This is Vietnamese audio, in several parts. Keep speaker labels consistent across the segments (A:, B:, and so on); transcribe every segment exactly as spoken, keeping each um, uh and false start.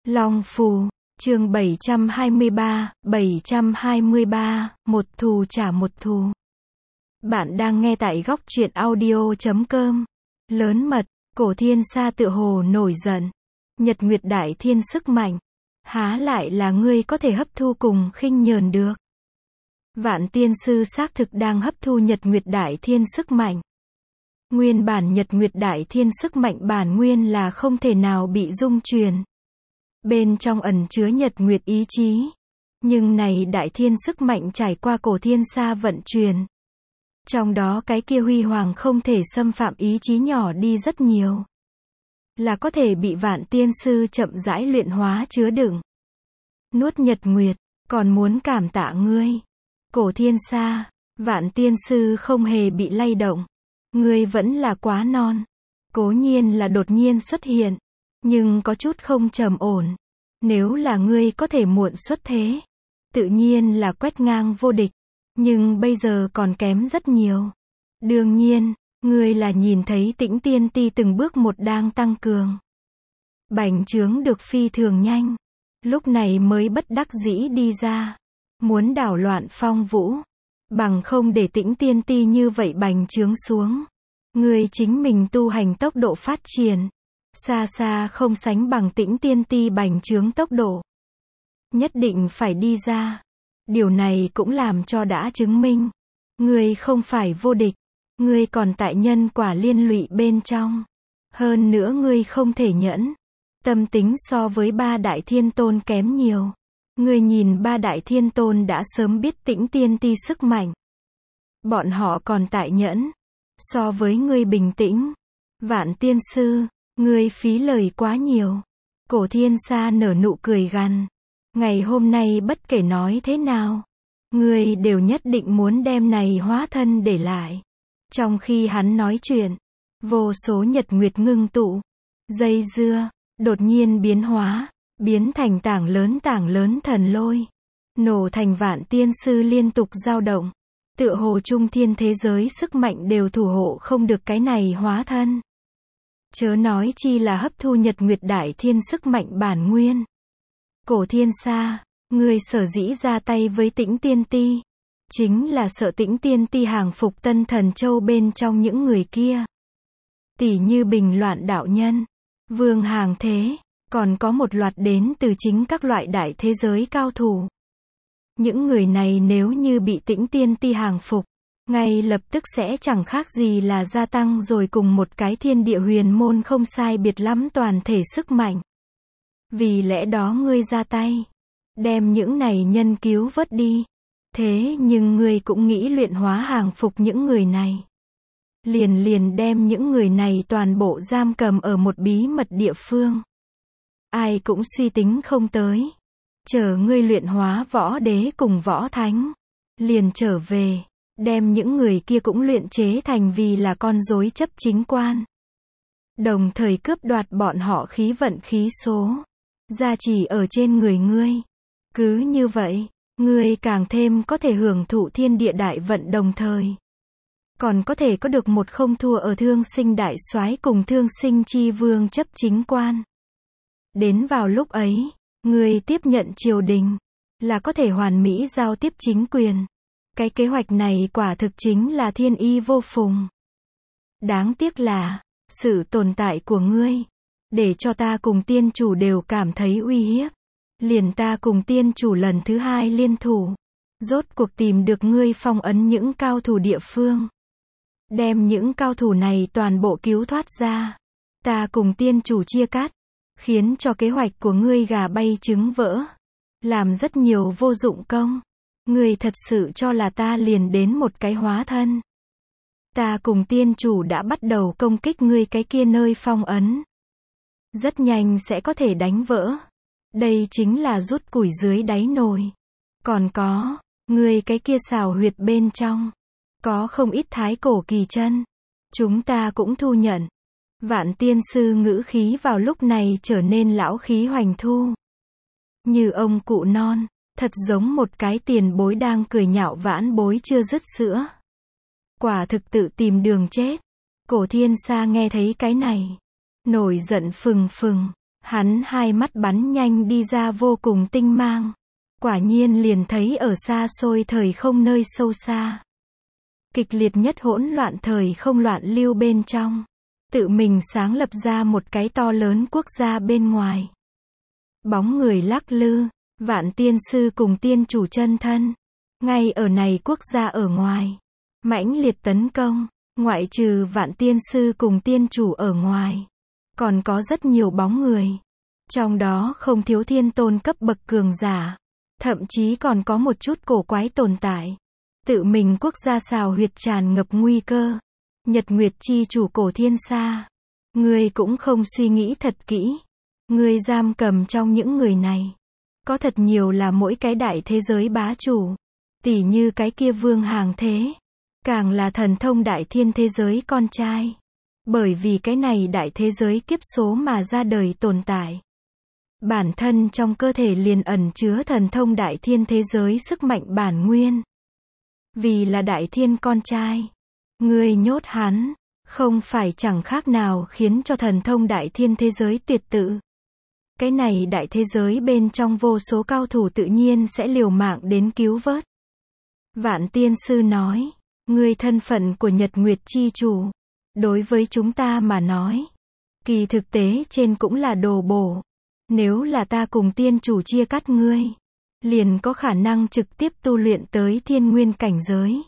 A: Long Phù, chương bảy trăm hai mươi ba, bảy trăm hai mươi ba, một thù trả một thù. Bạn đang nghe tại góc truyện audio chấm com. Lớn mật, Cổ Thiên Sa tựa hồ nổi giận. Nhật Nguyệt Đại Thiên sức mạnh, há lại là ngươi có thể hấp thu cùng khinh nhờn được. Vạn Tiên Sư xác thực đang hấp thu Nhật Nguyệt Đại Thiên sức mạnh. Nguyên bản Nhật Nguyệt Đại Thiên sức mạnh bản nguyên là không thể nào bị dung truyền. Bên trong ẩn chứa Nhật Nguyệt ý chí. Nhưng này Đại Thiên sức mạnh trải qua Cổ Thiên Sa vận truyền. Trong đó cái kia huy hoàng không thể xâm phạm ý chí nhỏ đi rất nhiều. Là có thể bị Vạn Tiên Sư chậm rãi luyện hóa chứa đựng. Nuốt Nhật Nguyệt, còn muốn cảm tạ ngươi. Cổ Thiên Sa, Vạn Tiên Sư không hề bị lay động. Ngươi vẫn là quá non. Cố nhiên là đột nhiên xuất hiện. Nhưng có chút không trầm ổn. Nếu là ngươi có thể muộn xuất thế. Tự nhiên là quét ngang vô địch. Nhưng bây giờ còn kém rất nhiều. Đương nhiên, ngươi là nhìn thấy Tĩnh Tiên Ti từng bước một đang tăng cường. Bành trướng được phi thường nhanh. Lúc này mới bất đắc dĩ đi ra. Muốn đảo loạn phong vũ. Bằng không để Tĩnh Tiên Ti như vậy bành trướng xuống. Ngươi chính mình tu hành tốc độ phát triển. Xa xa không sánh bằng Tĩnh Tiên Ti bành trướng tốc độ. Nhất định phải đi ra. Điều này cũng làm cho đã chứng minh. Ngươi không phải vô địch. Ngươi còn tại nhân quả liên lụy bên trong. Hơn nữa ngươi không thể nhẫn. Tâm tính so với ba đại thiên tôn kém nhiều. Ngươi nhìn ba đại thiên tôn đã sớm biết Tĩnh Tiên Ti sức mạnh. Bọn họ còn tại nhẫn. So với ngươi bình tĩnh. Vạn Tiên Sư, ngươi phí lời quá nhiều. Cổ Thiên Sa nở nụ cười gằn. Ngày hôm nay bất kể nói thế nào, ngươi đều nhất định muốn đem này hóa thân để lại. Trong khi hắn nói chuyện, vô số nhật nguyệt ngưng tụ, dây dưa, đột nhiên biến hóa, biến thành tảng lớn tảng lớn thần lôi. Nổ thành Vạn Tiên Sư liên tục dao động. Tựa hồ trung thiên thế giới sức mạnh đều thủ hộ không được cái này hóa thân. Chớ nói chi là hấp thu Nhật Nguyệt Đại Thiên sức mạnh bản nguyên. Cổ Thiên Sa, ngươi sở dĩ ra tay với Tĩnh Tiên Ti, chính là sợ Tĩnh Tiên Ti hàng phục Tân Thần Châu bên trong những người kia. Tỷ như Bình Loạn đạo nhân, Vương Hàng Thế, còn có một loạt đến từ chính các loại đại thế giới cao thủ. Những người này nếu như bị Tĩnh Tiên Ti hàng phục, ngay lập tức sẽ chẳng khác gì là gia tăng rồi cùng một cái thiên địa huyền môn không sai biệt lắm toàn thể sức mạnh. Vì lẽ đó ngươi ra tay, đem những này nhân cứu vớt đi. Thế nhưng ngươi cũng nghĩ luyện hóa hàng phục những người này. Liền liền đem những người này toàn bộ giam cầm ở một bí mật địa phương. Ai cũng suy tính không tới. Chờ ngươi luyện hóa võ đế cùng võ thánh. Liền trở về, đem những người kia cũng luyện chế thành vì là con rối chấp chính quan. Đồng thời cướp đoạt bọn họ khí vận khí số. Gia trì ở trên người ngươi. Cứ như vậy, ngươi càng thêm có thể hưởng thụ thiên địa đại vận đồng thời. Còn có thể có được một không thua ở thương sinh đại soái cùng thương sinh chi vương chấp chính quan. Đến vào lúc ấy, ngươi tiếp nhận triều đình, là có thể hoàn mỹ giao tiếp chính quyền. Cái kế hoạch này quả thực chính là thiên y vô phùng. Đáng tiếc là, sự tồn tại của ngươi, để cho ta cùng tiên chủ đều cảm thấy uy hiếp. Liền ta cùng tiên chủ lần thứ hai liên thủ. Rốt cuộc tìm được ngươi phong ấn những cao thủ địa phương. Đem những cao thủ này toàn bộ cứu thoát ra. Ta cùng tiên chủ chia cắt. Khiến cho kế hoạch của ngươi gà bay trứng vỡ. Làm rất nhiều vô dụng công. Ngươi thật sự cho là ta liền đến một cái hóa thân. Ta cùng tiên chủ đã bắt đầu công kích ngươi cái kia nơi phong ấn. Rất nhanh sẽ có thể đánh vỡ. Đây chính là rút củi dưới đáy nồi. Còn có, ngươi cái kia xào huyệt bên trong. Có không ít thái cổ kỳ chân. Chúng ta cũng thu nhận. Vạn Tiên Sư ngữ khí vào lúc này trở nên lão khí hoành thu. Như ông cụ non, thật giống một cái tiền bối đang cười nhạo vãn bối chưa dứt sữa. Quả thực tự tìm đường chết. Cổ Thiên Sa nghe thấy cái này. Nổi giận phừng phừng. Hắn hai mắt bắn nhanh đi ra vô cùng tinh mang. Quả nhiên liền thấy ở xa xôi thời không nơi sâu xa. Kịch liệt nhất hỗn loạn thời không loạn lưu bên trong. Tự mình sáng lập ra một cái to lớn quốc gia bên ngoài. Bóng người lắc lư, Vạn Tiên Sư cùng tiên chủ chân thân. Ngay ở này quốc gia ở ngoài. Mãnh liệt tấn công, ngoại trừ Vạn Tiên Sư cùng tiên chủ ở ngoài. Còn có rất nhiều bóng người. Trong đó không thiếu thiên tôn cấp bậc cường giả. Thậm chí còn có một chút cổ quái tồn tại. Tự mình quốc gia xào huyệt tràn ngập nguy cơ. Nhật Nguyệt chi chủ Cổ Thiên Sa. Ngươi cũng không suy nghĩ thật kỹ. Ngươi giam cầm trong những người này. Có thật nhiều là mỗi cái đại thế giới bá chủ. Tỉ như cái kia Vương Hàng Thế. Càng là thần thông đại thiên thế giới con trai. Bởi vì cái này đại thế giới kiếp số mà ra đời tồn tại. Bản thân trong cơ thể liền ẩn chứa thần thông đại thiên thế giới sức mạnh bản nguyên. Vì là đại thiên con trai. Ngươi nhốt hắn, không phải chẳng khác nào khiến cho thần thông đại thiên thế giới tuyệt tự. Cái này đại thế giới bên trong vô số cao thủ tự nhiên sẽ liều mạng đến cứu vớt. Vạn Tiên Sư nói, ngươi thân phận của Nhật Nguyệt chi chủ, đối với chúng ta mà nói, kỳ thực tế trên cũng là đồ bổ. Nếu là ta cùng tiên chủ chia cắt ngươi, liền có khả năng trực tiếp tu luyện tới thiên nguyên cảnh giới.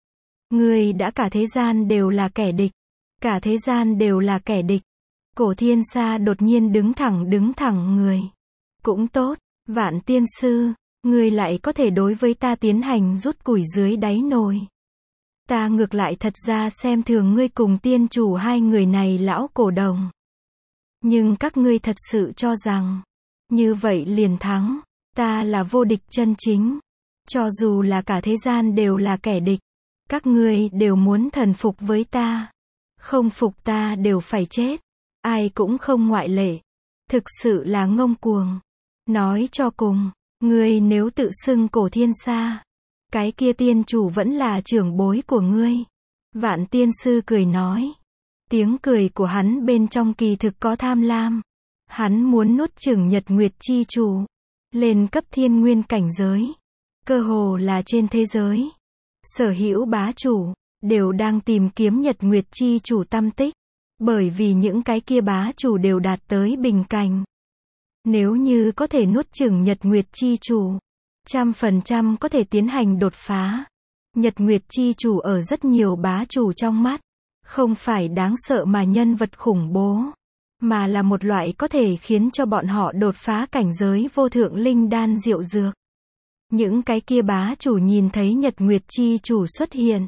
A: Ngươi đã cả thế gian đều là kẻ địch. Cả thế gian đều là kẻ địch. Cổ Thiên Sa đột nhiên đứng thẳng đứng thẳng người. Cũng tốt, Vạn Tiên Sư, ngươi lại có thể đối với ta tiến hành rút củi dưới đáy nồi. Ta ngược lại thật ra xem thường ngươi cùng tiên chủ hai người này lão cổ đồng. Nhưng các ngươi thật sự cho rằng, như vậy liền thắng, ta là vô địch chân chính. Cho dù là cả thế gian đều là kẻ địch, các ngươi đều muốn thần phục với ta. Không phục ta đều phải chết. Ai cũng không ngoại lệ. Thực sự là ngông cuồng. Nói cho cùng, ngươi nếu tự xưng Cổ Thiên Sa, cái kia tiên chủ vẫn là trưởng bối của ngươi. Vạn Tiên Sư cười nói. Tiếng cười của hắn bên trong kỳ thực có tham lam. Hắn muốn nuốt chửng Nhật Nguyệt chi chủ. Lên cấp thiên nguyên cảnh giới. Cơ hồ là trên thế giới. Sở hữu bá chủ, đều đang tìm kiếm Nhật Nguyệt chi chủ tâm tích. Bởi vì những cái kia bá chủ đều đạt tới bình cảnh. Nếu như có thể nuốt chửng Nhật Nguyệt chi chủ, trăm phần trăm có thể tiến hành đột phá. Nhật Nguyệt chi chủ ở rất nhiều bá chủ trong mắt, không phải đáng sợ mà nhân vật khủng bố, mà là một loại có thể khiến cho bọn họ đột phá cảnh giới vô thượng linh đan diệu dược. Những cái kia bá chủ nhìn thấy Nhật Nguyệt chi chủ xuất hiện,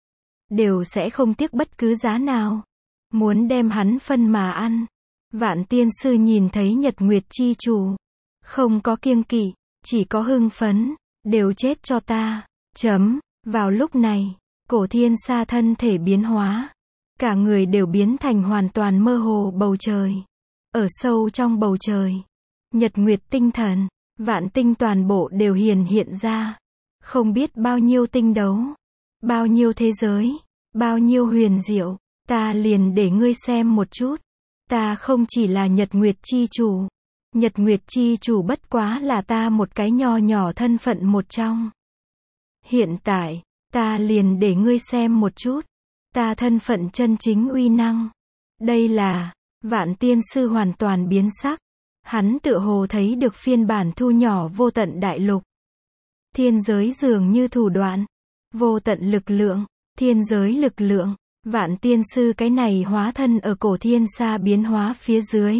A: đều sẽ không tiếc bất cứ giá nào, muốn đem hắn phân mà ăn. Vạn Tiên Sư nhìn thấy Nhật Nguyệt chi chủ, không có kiêng kỵ, chỉ có hưng phấn, đều chết cho ta. Chấm, vào lúc này, Cổ Thiên Sa thân thể biến hóa, cả người đều biến thành hoàn toàn mơ hồ bầu trời. Ở sâu trong bầu trời, Nhật Nguyệt tinh thần, vạn tinh toàn bộ đều hiển hiện ra. Không biết bao nhiêu tinh đấu, bao nhiêu thế giới, bao nhiêu huyền diệu, ta liền để ngươi xem một chút. Ta không chỉ là Nhật Nguyệt chi chủ. Nhật Nguyệt chi chủ bất quá là ta một cái nho nhỏ thân phận một trong. Hiện tại, ta liền để ngươi xem một chút. Ta thân phận chân chính uy năng. Đây là, Vạn Tiên Sư hoàn toàn biến sắc. Hắn tựa hồ thấy được phiên bản thu nhỏ vô tận đại lục. Thiên giới dường như thủ đoạn. Vô tận lực lượng, thiên giới lực lượng. Vạn Tiên Sư cái này hóa thân ở Cổ Thiên Sa biến hóa phía dưới.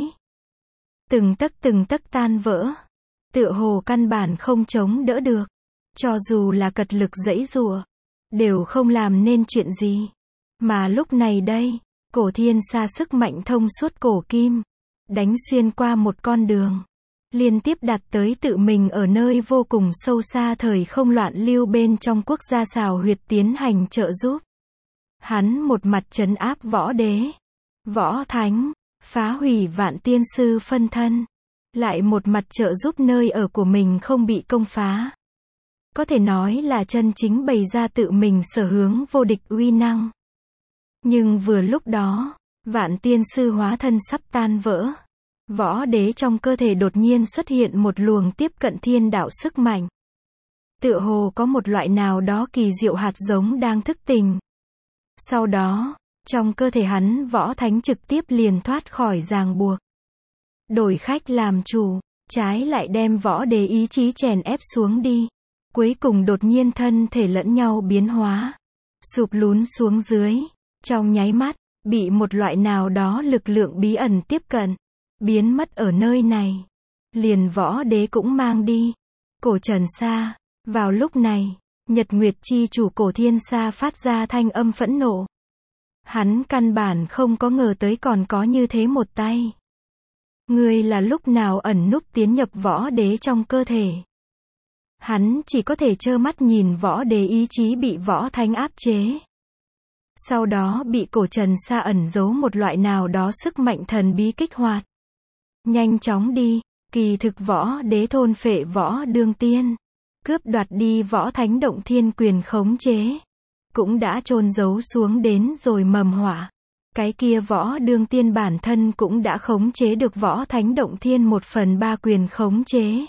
A: Từng tấc từng tấc tan vỡ. Tựa hồ căn bản không chống đỡ được. Cho dù là cật lực giãy giụa, đều không làm nên chuyện gì. Mà lúc này đây, Cổ Thiên Sa sức mạnh thông suốt cổ kim, đánh xuyên qua một con đường, liên tiếp đạt tới tự mình ở nơi vô cùng sâu xa thời không loạn lưu bên trong quốc gia xào huyệt tiến hành trợ giúp. Hắn một mặt trấn áp võ đế, võ thánh, phá hủy Vạn Tiên Sư phân thân, lại một mặt trợ giúp nơi ở của mình không bị công phá. Có thể nói là chân chính bày ra tự mình sở hướng vô địch uy năng. Nhưng vừa lúc đó, Vạn Tiên Sư hóa thân sắp tan vỡ. Võ đế trong cơ thể đột nhiên xuất hiện một luồng tiếp cận thiên đạo sức mạnh. Tựa hồ có một loại nào đó kỳ diệu hạt giống đang thức tỉnh. Sau đó, trong cơ thể hắn võ thánh trực tiếp liền thoát khỏi ràng buộc. Đổi khách làm chủ, trái lại đem võ đế ý chí chèn ép xuống đi. Cuối cùng đột nhiên thân thể lẫn nhau biến hóa. Sụp lún xuống dưới. Trong nháy mắt, bị một loại nào đó lực lượng bí ẩn tiếp cận. Biến mất ở nơi này. Liền võ đế cũng mang đi. Cổ Trần Sa. Vào lúc này, Nhật Nguyệt chi chủ Cổ Thiên Sa phát ra thanh âm phẫn nộ. Hắn căn bản không có ngờ tới còn có như thế một tay. Ngươi là lúc nào ẩn núp tiến nhập võ đế trong cơ thể. Hắn chỉ có thể trơ mắt nhìn võ đế ý chí bị võ thánh áp chế. Sau đó bị Cổ Trần Sa ẩn giấu một loại nào đó sức mạnh thần bí kích hoạt. Nhanh chóng đi, kỳ thực võ đế thôn phệ võ đương tiên. Cướp đoạt đi võ thánh động thiên quyền khống chế. Cũng đã chôn giấu xuống đến rồi mầm họa. Cái kia võ đương tiên bản thân cũng đã khống chế được võ thánh động thiên một phần ba quyền khống chế.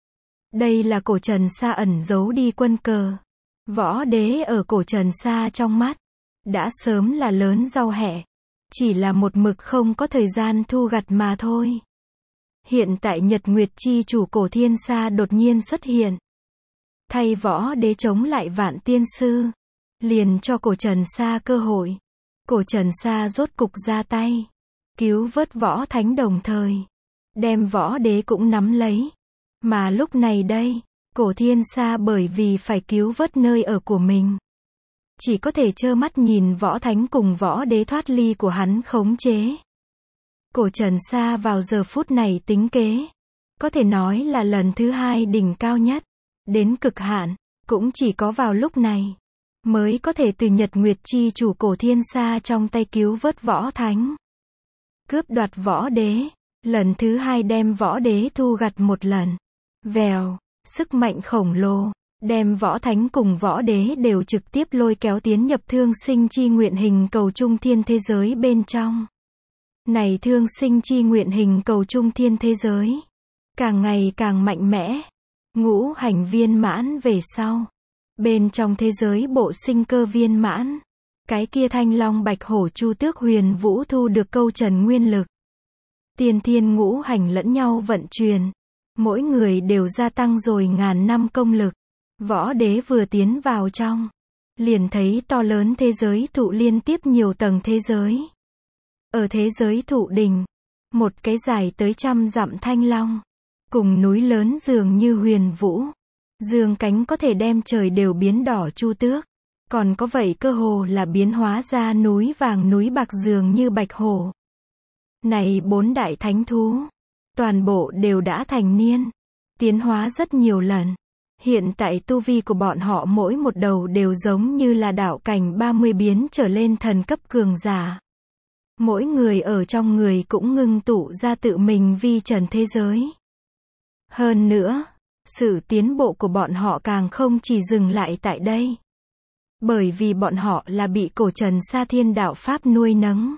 A: Đây là Cổ Trần Sa ẩn giấu đi quân cờ. Võ đế ở Cổ Trần Sa trong mắt. Đã sớm là lớn rau hẹ. Chỉ là một mực không có thời gian thu gặt mà thôi. Hiện tại Nhật Nguyệt chi chủ Cổ Thiên Sa đột nhiên xuất hiện. Thay võ đế chống lại Vạn Tiên Sư. Liền cho Cổ Trần Sa cơ hội. Cổ Trần Sa rốt cục ra tay. Cứu vớt võ thánh đồng thời. Đem võ đế cũng nắm lấy. Mà lúc này đây, Cổ Thiên Sa bởi vì phải cứu vớt nơi ở của mình. Chỉ có thể trơ mắt nhìn võ thánh cùng võ đế thoát ly của hắn khống chế. Cổ Trần Sa vào giờ phút này tính kế. Có thể nói là lần thứ hai đỉnh cao nhất. Đến cực hạn, cũng chỉ có vào lúc này. Mới có thể từ Nhật Nguyệt chi chủ Cổ Thiên Sa trong tay cứu vớt võ thánh. Cướp đoạt võ đế. Lần thứ hai đem võ đế thu gặt một lần. Vèo, sức mạnh khổng lồ. Đem võ thánh cùng võ đế đều trực tiếp lôi kéo tiến nhập thương sinh chi nguyện hình cầu trung thiên thế giới bên trong. Này thương sinh chi nguyện hình cầu trung thiên thế giới. Càng ngày càng mạnh mẽ. Ngũ hành viên mãn về sau. Bên trong thế giới bộ sinh cơ viên mãn. Cái kia thanh long bạch hổ chu tước huyền vũ thu được câu trần nguyên lực. Tiên thiên ngũ hành lẫn nhau vận chuyển. Mỗi người đều gia tăng rồi ngàn năm công lực. Võ đế vừa tiến vào trong. Liền thấy to lớn thế giới thụ liên tiếp nhiều tầng thế giới. Ở thế giới thụ đỉnh. Một cái dài tới trăm dặm thanh long. Cùng núi lớn dường như huyền vũ. Dương cánh có thể đem trời đều biến đỏ chu tước. Còn có vậy cơ hồ là biến hóa ra núi vàng núi bạc dường như bạch hổ. Này bốn đại thánh thú. Toàn bộ đều đã thành niên. Tiến hóa rất nhiều lần. Hiện tại tu vi của bọn họ mỗi một đầu đều giống như là đạo cảnh ba mươi biến trở lên thần cấp cường giả. Mỗi người ở trong người cũng ngưng tụ ra tự mình vi trần thế giới. Hơn nữa, sự tiến bộ của bọn họ càng không chỉ dừng lại tại đây. Bởi vì bọn họ là bị Cổ Trần Sa thiên đạo pháp nuôi nấng.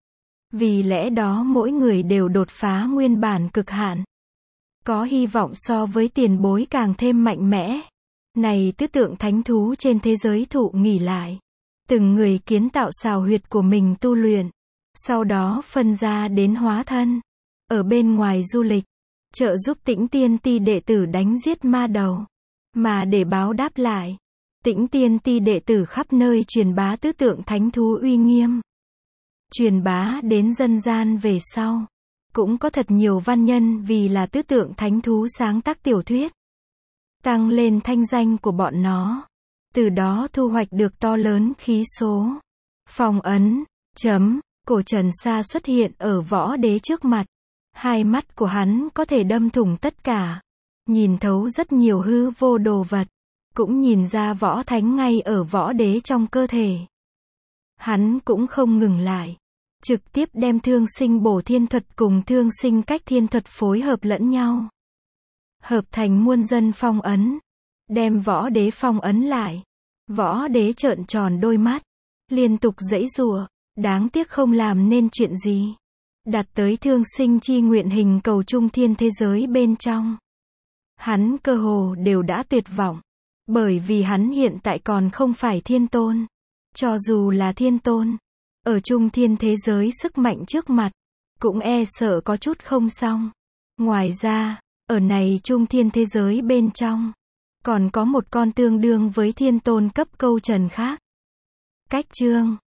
A: Vì lẽ đó mỗi người đều đột phá nguyên bản cực hạn. Có hy vọng so với tiền bối càng thêm mạnh mẽ. Này tứ tượng thánh thú trên thế giới thụ nghỉ lại. Từng người kiến tạo xào huyệt của mình tu luyện. Sau đó phân ra đến hóa thân. Ở bên ngoài du lịch. Trợ giúp Tĩnh Tiên Ti đệ tử đánh giết ma đầu. Mà để báo đáp lại. Tĩnh Tiên Ti đệ tử khắp nơi truyền bá tứ tượng thánh thú uy nghiêm. Truyền bá đến dân gian về sau. Cũng có thật nhiều văn nhân vì là tứ tượng thánh thú sáng tác tiểu thuyết. Tăng lên thanh danh của bọn nó. Từ đó thu hoạch được to lớn khí số. Phong ấn. Chấm. Cổ Trần Sa xuất hiện ở võ đế trước mặt. Hai mắt của hắn có thể đâm thủng tất cả. Nhìn thấu rất nhiều hư vô đồ vật. Cũng nhìn ra võ thánh ngay ở võ đế trong cơ thể. Hắn cũng không ngừng lại. Trực tiếp đem thương sinh bổ thiên thuật cùng thương sinh cách thiên thuật phối hợp lẫn nhau. Hợp thành muôn dân phong ấn. Đem võ đế phong ấn lại. Võ đế trợn tròn đôi mắt. Liên tục giãy giụa. Đáng tiếc không làm nên chuyện gì. đặt tới thương sinh chi nguyện hình cầu trung thiên thế giới bên trong. Hắn cơ hồ đều đã tuyệt vọng, bởi vì hắn hiện tại còn không phải thiên tôn. Cho dù là thiên tôn, ở trung thiên thế giới sức mạnh trước mặt, cũng e sợ có chút không xong. Ngoài ra, ở này trung thiên thế giới bên trong, còn có một con tương đương với thiên tôn cấp câu trần khác. Cách chương